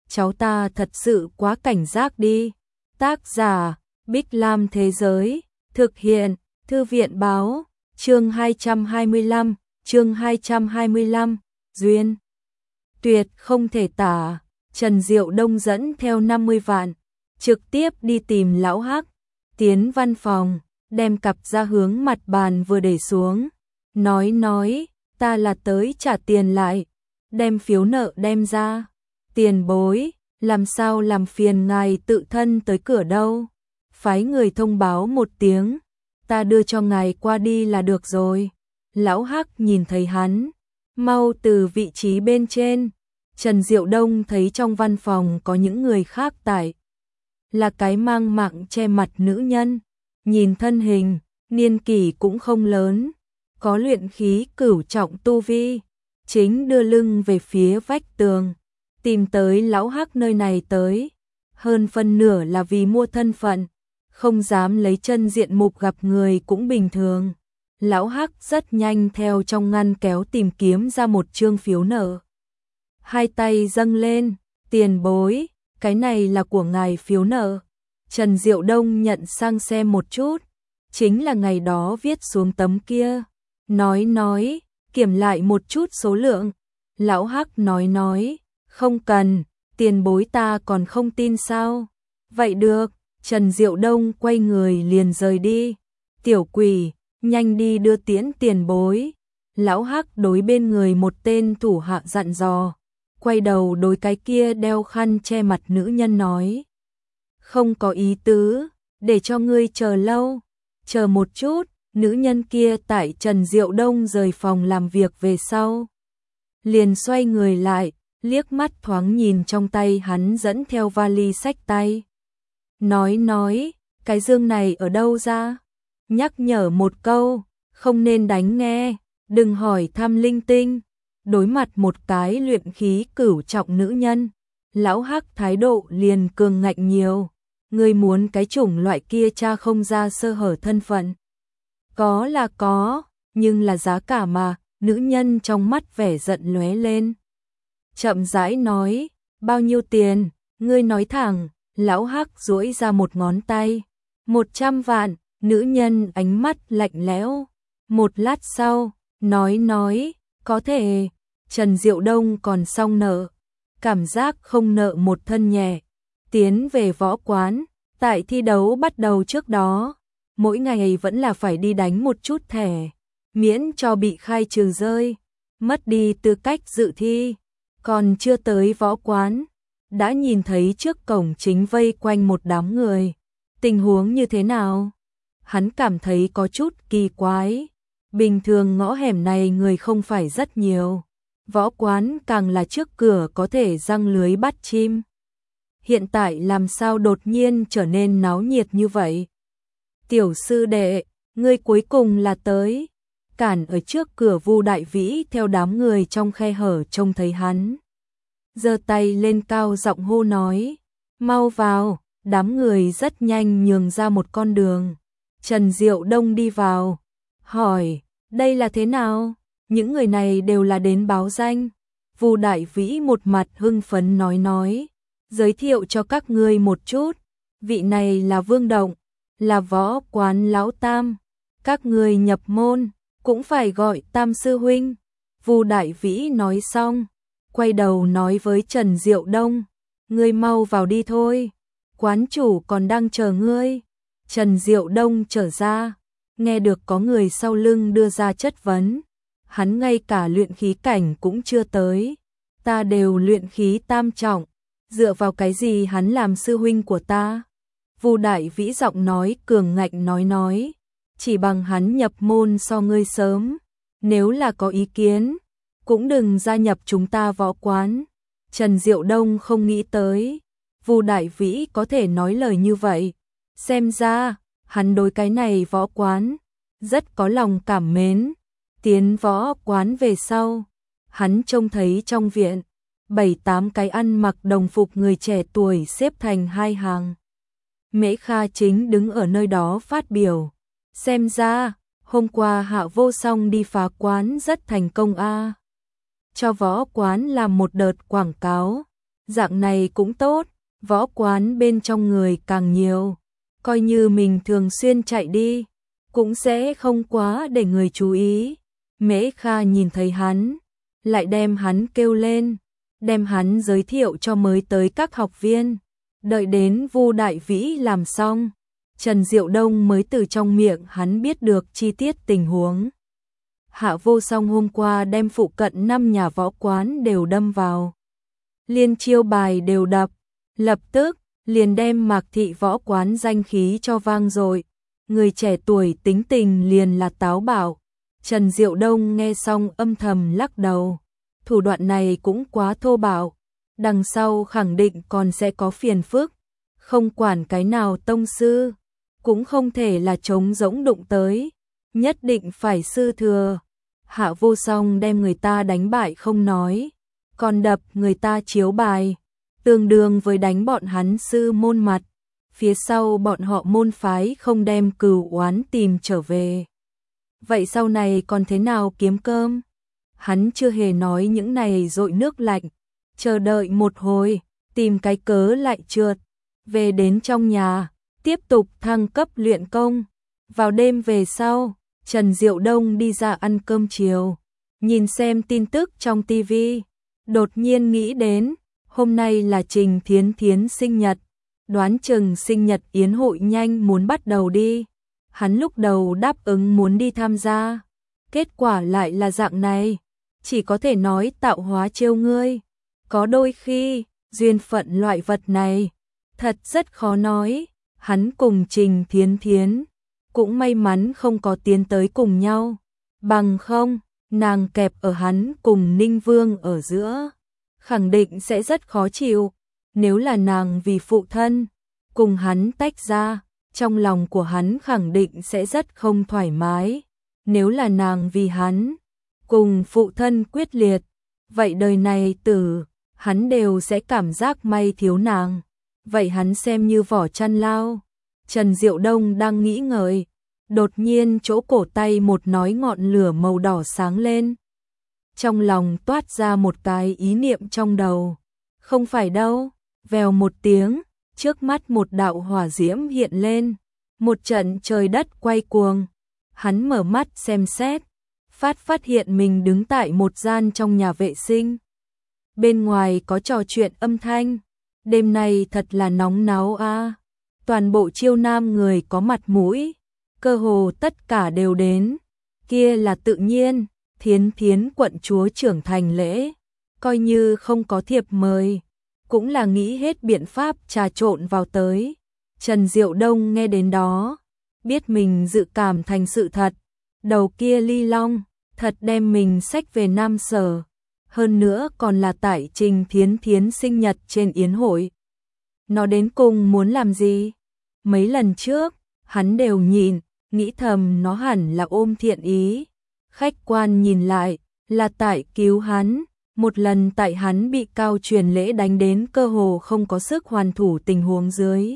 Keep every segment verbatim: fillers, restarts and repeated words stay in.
cháu ta thật sự quá cảnh giác đi. Tác giả, Bích Lam Thế Giới, thực hiện, Thư viện Báo, chương hai trăm hai mươi lăm, chương hai trăm hai mươi lăm, duyên. Tuyệt không thể tả, Trần Diệu Đông dẫn theo năm mươi vạn, trực tiếp đi tìm lão Hắc, tiến văn phòng, đem cặp ra hướng mặt bàn vừa để xuống, nói nói, ta là tới trả tiền lại, đem phiếu nợ đem ra, tiền bối, làm sao làm phiền ngài tự thân tới cửa đâu, phái người thông báo một tiếng, ta đưa cho ngài qua đi là được rồi. Lão Hắc nhìn thấy hắn, mau từ vị trí bên trên. Trần Diệu Đông thấy trong văn phòng có những người khác tại, là cái mang mạng che mặt nữ nhân, nhìn thân hình, niên kỷ cũng không lớn, có luyện khí cửu trọng tu vi, chính đưa lưng về phía vách tường, tìm tới lão Hắc nơi này tới, hơn phân nửa là vì mua thân phận, không dám lấy chân diện mục gặp người cũng bình thường. Lão Hắc rất nhanh theo trong ngăn kéo tìm kiếm ra một chương phiếu nợ. Hai tay dâng lên, tiền bối, cái này là của ngài phiếu nợ. Trần Diệu Đông nhận sang xem một chút, chính là ngày đó viết xuống tấm kia. Nói nói, kiểm lại một chút số lượng. Lão Hắc nói nói, không cần, tiền bối ta còn không tin sao. Vậy được, Trần Diệu Đông quay người liền rời đi. Tiểu quỷ, nhanh đi đưa tiễn tiền bối. Lão Hắc đối bên người một tên thủ hạ dặn dò, quay đầu đối cái kia đeo khăn che mặt nữ nhân nói, không có ý tứ, để cho ngươi chờ lâu, chờ một chút. Nữ nhân kia tại Trần Diệu Đông rời phòng làm việc về sau, liền xoay người lại, liếc mắt thoáng nhìn trong tay hắn dẫn theo vali xách tay, nói nói, cái dương này ở đâu ra? Nhắc nhở một câu, không nên đánh nghe, đừng hỏi thăm linh tinh. Đối mặt một cái luyện khí cửu trọng nữ nhân, lão Hắc thái độ liền cường ngạnh nhiều. Ngươi muốn cái chủng loại kia cha không ra sơ hở thân phận. Có là có, nhưng là giá cả mà. Nữ nhân trong mắt vẻ giận lóe lên, chậm rãi nói, bao nhiêu tiền? Ngươi nói thẳng. Lão Hắc duỗi ra một ngón tay, một trăm vạn. Nữ nhân ánh mắt lạnh lẽo, một lát sau, nói nói, có thể. Trần Diệu Đông còn xong nợ, cảm giác không nợ một thân nhẹ, tiến về võ quán, tại thi đấu bắt đầu trước đó, mỗi ngày vẫn là phải đi đánh một chút thẻ, miễn cho bị khai trừ rơi, mất đi tư cách dự thi, còn chưa tới võ quán, đã nhìn thấy trước cổng chính vây quanh một đám người, tình huống như thế nào? Hắn cảm thấy có chút kỳ quái, bình thường ngõ hẻm này người không phải rất nhiều. Võ quán càng là trước cửa có thể giăng lưới bắt chim. Hiện tại làm sao đột nhiên trở nên náo nhiệt như vậy? Tiểu sư đệ, ngươi cuối cùng là tới. Cản ở trước cửa Vu Đại Vĩ theo đám người trong khe hở trông thấy hắn, giơ tay lên cao giọng hô nói, mau vào. Đám người rất nhanh nhường ra một con đường. Trần Diệu Đông đi vào, hỏi, đây là thế nào? Những người này đều là đến báo danh. Vu Đại Vĩ một mặt hưng phấn nói nói, giới thiệu cho các ngươi một chút, vị này là Vương Động, là võ quán lão tam, các ngươi nhập môn cũng phải gọi Tam sư huynh. Vu Đại Vĩ nói xong, quay đầu nói với Trần Diệu Đông, ngươi mau vào đi thôi, quán chủ còn đang chờ ngươi. Trần Diệu Đông trở ra, nghe được có người sau lưng đưa ra chất vấn. Hắn ngay cả luyện khí cảnh cũng chưa tới, ta đều luyện khí tam trọng, dựa vào cái gì hắn làm sư huynh của ta? Vu Đại Vĩ giọng nói cường ngạnh nói nói, chỉ bằng hắn nhập môn so ngươi sớm, nếu là có ý kiến, cũng đừng gia nhập chúng ta võ quán. Trần Diệu Đông không nghĩ tới, Vu Đại Vĩ có thể nói lời như vậy, xem ra, hắn đối cái này võ quán, rất có lòng cảm mến. Tiến võ quán về sau, hắn trông thấy trong viện, bảy tám cái ăn mặc đồng phục người trẻ tuổi xếp thành hai hàng. Mễ Kha chính đứng ở nơi đó phát biểu, xem ra, hôm qua Hạ Vô Song đi phá quán rất thành công a. Cho võ quán làm một đợt quảng cáo, Dạng này cũng tốt, võ quán bên trong người càng nhiều, coi như mình thường xuyên chạy đi, cũng sẽ không quá để người chú ý. Mễ Kha nhìn thấy hắn, lại đem hắn kêu lên, đem hắn giới thiệu cho mới tới các học viên. Đợi đến Vu Đại Vĩ làm xong, Trần Diệu Đông mới từ trong miệng hắn biết được chi tiết tình huống. Hạ Vô Song hôm qua đem phụ cận năm nhà võ quán đều đâm vào. Liên chiêu bài đều đập, lập tức liền đem Mạc Thị võ quán danh khí cho vang dội. Người trẻ tuổi tính tình liền là táo bạo. Trần Diệu Đông nghe xong âm thầm lắc đầu. Thủ đoạn này cũng quá thô bạo, đằng sau khẳng định còn sẽ có phiền phức. Không quản cái nào tông sư, cũng không thể là trống rỗng đụng tới, nhất định phải sư thừa. Hạ Vô Song đem người ta đánh bại không nói, còn đập người ta chiếu bài, tương đương với đánh bọn hắn sư môn mặt. Phía sau bọn họ môn phái không đem cừu oán tìm trở về. Vậy sau này còn thế nào kiếm cơm? Hắn chưa hề nói những này dội nước lạnh, chờ đợi một hồi, tìm cái cớ lại trượt. Về đến trong nhà, tiếp tục thăng cấp luyện công. Vào đêm về sau, Trần Diệu Đông đi ra ăn cơm chiều, nhìn xem tin tức trong tivi, đột nhiên nghĩ đến, hôm nay là Trình Thiến Thiến sinh nhật, đoán chừng sinh nhật yến hội nhanh muốn bắt đầu đi. Hắn lúc đầu đáp ứng muốn đi tham gia, kết quả lại là dạng này, chỉ có thể nói tạo hóa trêu ngươi. Có đôi khi, duyên phận loại vật này, thật rất khó nói. Hắn cùng Trình Thiến Thiến, cũng may mắn không có tiến tới cùng nhau, bằng không, nàng kẹp ở hắn cùng Ninh Vương ở giữa, khẳng định sẽ rất khó chịu. Nếu là nàng vì phụ thân, cùng hắn tách ra, trong lòng của hắn khẳng định sẽ rất không thoải mái. Nếu là nàng vì hắn, cùng phụ thân quyết liệt, vậy đời này tử, hắn đều sẽ cảm giác may thiếu nàng. Vậy hắn xem như vỏ chăn lao. Trần Diệu Đông đang nghĩ ngợi, đột nhiên chỗ cổ tay một nói ngọn lửa màu đỏ sáng lên. Trong lòng toát ra một cái ý niệm trong đầu. Không phải đâu, vèo một tiếng, trước mắt một đạo hỏa diễm hiện lên, một trận trời đất quay cuồng. Hắn mở mắt xem xét, phát phát hiện mình đứng tại một gian trong nhà vệ sinh. Bên ngoài có trò chuyện âm thanh, đêm nay thật là nóng náo a. À. Toàn bộ Chiêu Nam người có mặt mũi, cơ hồ tất cả đều đến, kia là tự nhiên. Thiến Thiến quận chúa trưởng thành lễ, coi như không có thiệp mời, cũng là nghĩ hết biện pháp trà trộn vào tới. Trần Diệu Đông nghe đến đó, biết mình dự cảm thành sự thật, đầu kia ly long, thật đem mình xách về Nam Sở, hơn nữa còn là tại Trình Thiến Thiến sinh nhật trên yến hội. Nó đến cùng muốn làm gì? Mấy lần trước, hắn đều nhìn, nghĩ thầm nó hẳn là ôm thiện ý. Khách quan nhìn lại, là tại cứu hắn, một lần tại hắn bị Cao Truyền Lễ đánh đến cơ hồ không có sức hoàn thủ tình huống dưới.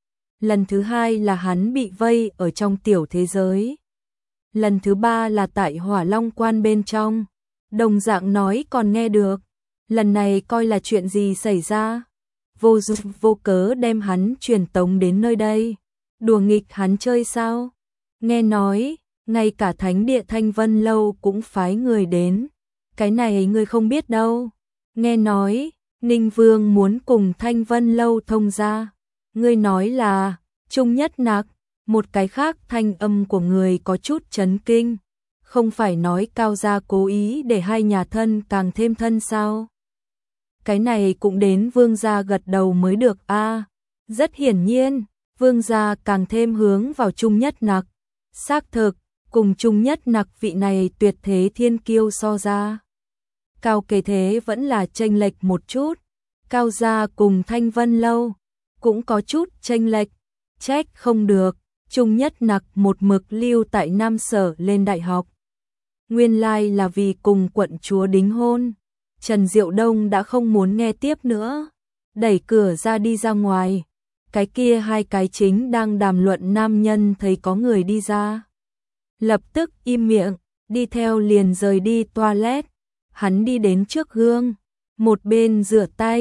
Lần thứ hai là hắn bị vây ở trong tiểu thế giới. Lần thứ ba là tại Hỏa Long Quan bên trong, đồng dạng nói còn nghe được. Lần này coi là chuyện gì xảy ra? Vô dụng vô cớ đem hắn truyền tống đến nơi đây, đùa nghịch hắn chơi sao? Nghe nói, ngay cả Thánh địa Thanh Vân Lâu cũng phái người đến. Cái này ngươi không biết đâu. Nghe nói, Ninh Vương muốn cùng Thanh Vân Lâu thông gia. Ngươi nói là, Trung Nhất Nặc. Một cái khác thanh âm của người có chút chấn kinh. Không phải nói Cao gia cố ý để hai nhà thân càng thêm thân sao? Cái này cũng đến Vương gia gật đầu mới được a. À, rất hiển nhiên, Vương gia càng thêm hướng vào Trung Nhất Nặc. Xác thực, cùng Trung Nhất Nặc vị này tuyệt thế thiên kiêu so ra, Cao kế thế vẫn là chênh lệch một chút. Cao gia cùng Thanh Vân Lâu cũng có chút chênh lệch, trách không được. Trung Nhất Nặc một mực lưu tại Nam Sở lên đại học, nguyên lai là vì cùng quận chúa đính hôn. Trần Diệu Đông đã không muốn nghe tiếp nữa, đẩy cửa ra đi ra ngoài. Cái kia hai cái chính đang đàm luận nam nhân thấy có người đi ra, lập tức im miệng, đi theo liền rời đi toilet. Hắn đi đến trước gương, một bên rửa tay,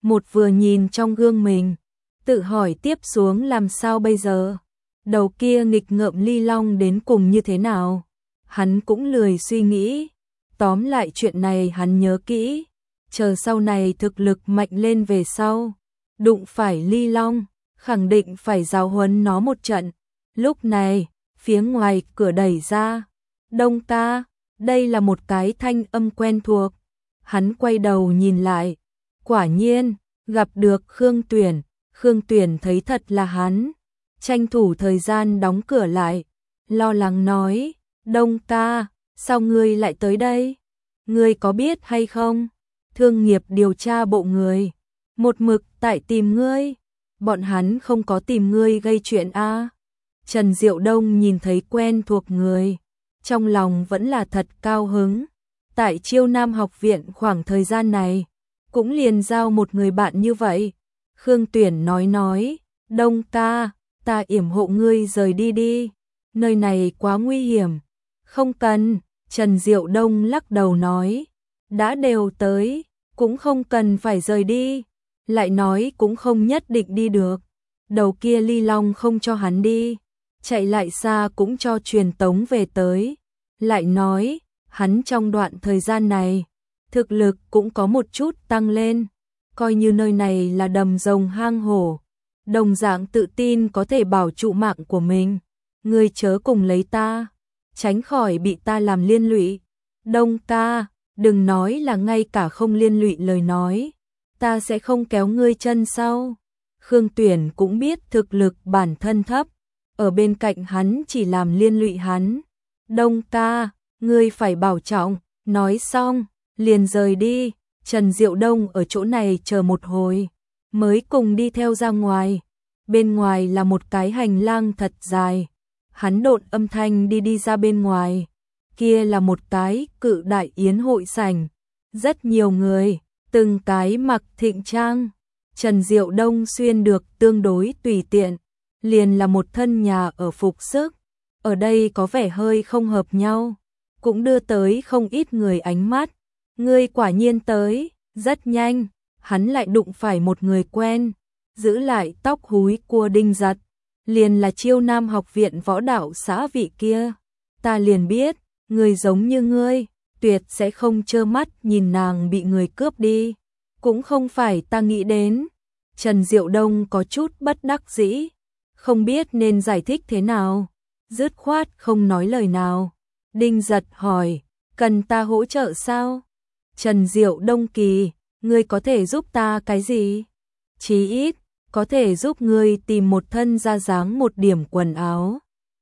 một vừa nhìn trong gương mình, tự hỏi tiếp xuống làm sao bây giờ. Đầu kia nghịch ngợm Ly Long đến cùng như thế nào, hắn cũng lười suy nghĩ. Tóm lại chuyện này hắn nhớ kỹ, chờ sau này thực lực mạnh lên về sau, đụng phải Ly Long, khẳng định phải giáo huấn nó một trận. Lúc này, phía ngoài cửa đẩy ra, Đông ca, đây là một cái thanh âm quen thuộc. Hắn quay đầu nhìn lại, quả nhiên, gặp được Khương Tuyển. Khương Tuyển thấy thật là hắn, tranh thủ thời gian đóng cửa lại, lo lắng nói, Đông ca, sao ngươi lại tới đây? Ngươi có biết hay không? Thương nghiệp điều tra bộ người, một mực tại tìm ngươi, bọn hắn không có tìm ngươi gây chuyện a. À? Trần Diệu Đông nhìn thấy quen thuộc người, trong lòng vẫn là thật cao hứng. Tại Chiêu Nam học viện khoảng thời gian này, cũng liền giao một người bạn như vậy. Khương Tuyển nói nói, Đông ca, ta yểm hộ ngươi rời đi đi, nơi này quá nguy hiểm. Không cần, Trần Diệu Đông lắc đầu nói, đã đều tới, cũng không cần phải rời đi. Lại nói cũng không nhất định đi được, đầu kia Ly Long không cho hắn đi, chạy lại xa cũng cho truyền tống về tới. Lại nói, hắn trong đoạn thời gian này, thực lực cũng có một chút tăng lên, coi như nơi này là đầm rồng hang hổ, đồng dạng tự tin có thể bảo trụ mạng của mình. Ngươi chớ cùng lấy ta, tránh khỏi bị ta làm liên lụy. Đông ca, đừng nói là ngay cả không liên lụy lời nói, ta sẽ không kéo ngươi chân sau. Khương Tuyển cũng biết thực lực bản thân thấp, ở bên cạnh hắn chỉ làm liên lụy hắn. Đông ca, ngươi phải bảo trọng. Nói xong, liền rời đi. Trần Diệu Đông ở chỗ này chờ một hồi, mới cùng đi theo ra ngoài. Bên ngoài là một cái hành lang thật dài, hắn độn âm thanh đi đi ra bên ngoài. Kia là một cái cự đại yến hội sảnh, rất nhiều người, từng cái mặc thịnh trang. Trần Diệu Đông xuyên được tương đối tùy tiện, liền là một thân nhà ở phục sức, ở đây có vẻ hơi không hợp nhau, cũng đưa tới không ít người ánh mắt. Ngươi quả nhiên tới, rất nhanh, hắn lại đụng phải một người quen, giữ lại tóc húi cua Đinh Giật, liền là Chiêu Nam học viện võ đạo xã vị kia. Ta liền biết, người giống như ngươi, tuyệt sẽ không trơ mắt nhìn nàng bị người cướp đi, cũng không phải ta nghĩ đến. Trần Diệu Đông có chút bất đắc dĩ, không biết nên giải thích thế nào, dứt khoát không nói lời nào. Đinh Giật hỏi, cần ta hỗ trợ sao? Trần Diệu Đông kỳ, ngươi có thể giúp ta cái gì? Chí ít, có thể giúp ngươi tìm một thân ra dáng một điểm quần áo,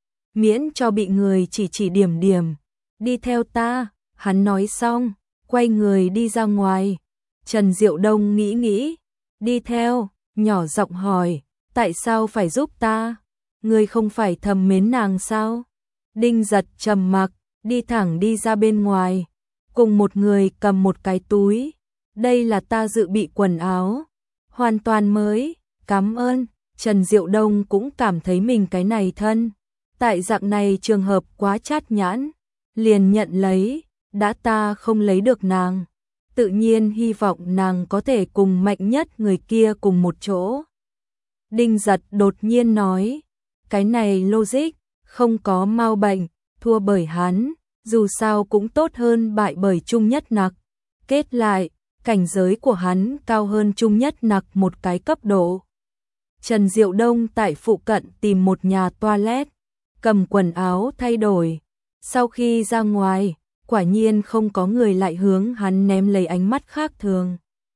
miễn cho bị người chỉ chỉ điểm điểm. Đi theo ta, hắn nói xong, quay người đi ra ngoài. Trần Diệu Đông nghĩ nghĩ, đi theo, nhỏ giọng hỏi, tại sao phải giúp ta? Ngươi không phải thầm mến nàng sao? Đinh Giật trầm mặc, đi thẳng đi ra bên ngoài, cùng một người cầm một cái túi. Đây là ta dự bị quần áo, hoàn toàn mới, cảm ơn. Trần Diệu Đông cũng cảm thấy mình cái này thân, tại dạng này trường hợp quá chát nhãn, liền nhận lấy. Đã ta không lấy được nàng, tự nhiên hy vọng nàng có thể cùng mạnh nhất người kia cùng một chỗ. Đinh Giật đột nhiên nói, cái này logic, không có mau bệnh, thua bởi hắn, dù sao cũng tốt hơn bại bởi Trung Nhất Nặc. Kết lại, cảnh giới của hắn cao hơn Trung Nhất Nặc một cái cấp độ. Trần Diệu Đông tại phụ cận tìm một nhà toilet, cầm quần áo thay đổi. Sau khi ra ngoài, quả nhiên không có người lại hướng hắn ném lấy ánh mắt khác thường.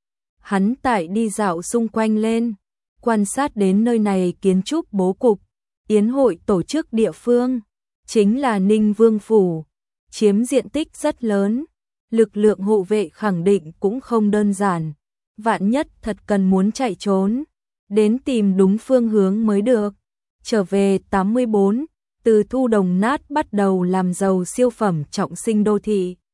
Hắn tại đi dạo xung quanh lên, quan sát đến nơi này kiến trúc bố cục, yến hội tổ chức địa phương, chính là Ninh Vương Phủ, chiếm diện tích rất lớn, lực lượng hộ vệ khẳng định cũng không đơn giản, vạn nhất thật cần muốn chạy trốn, đến tìm đúng phương hướng mới được. Trở về tám mươi bốn, từ thu đồng nát bắt đầu làm giàu siêu phẩm trọng sinh đô thị.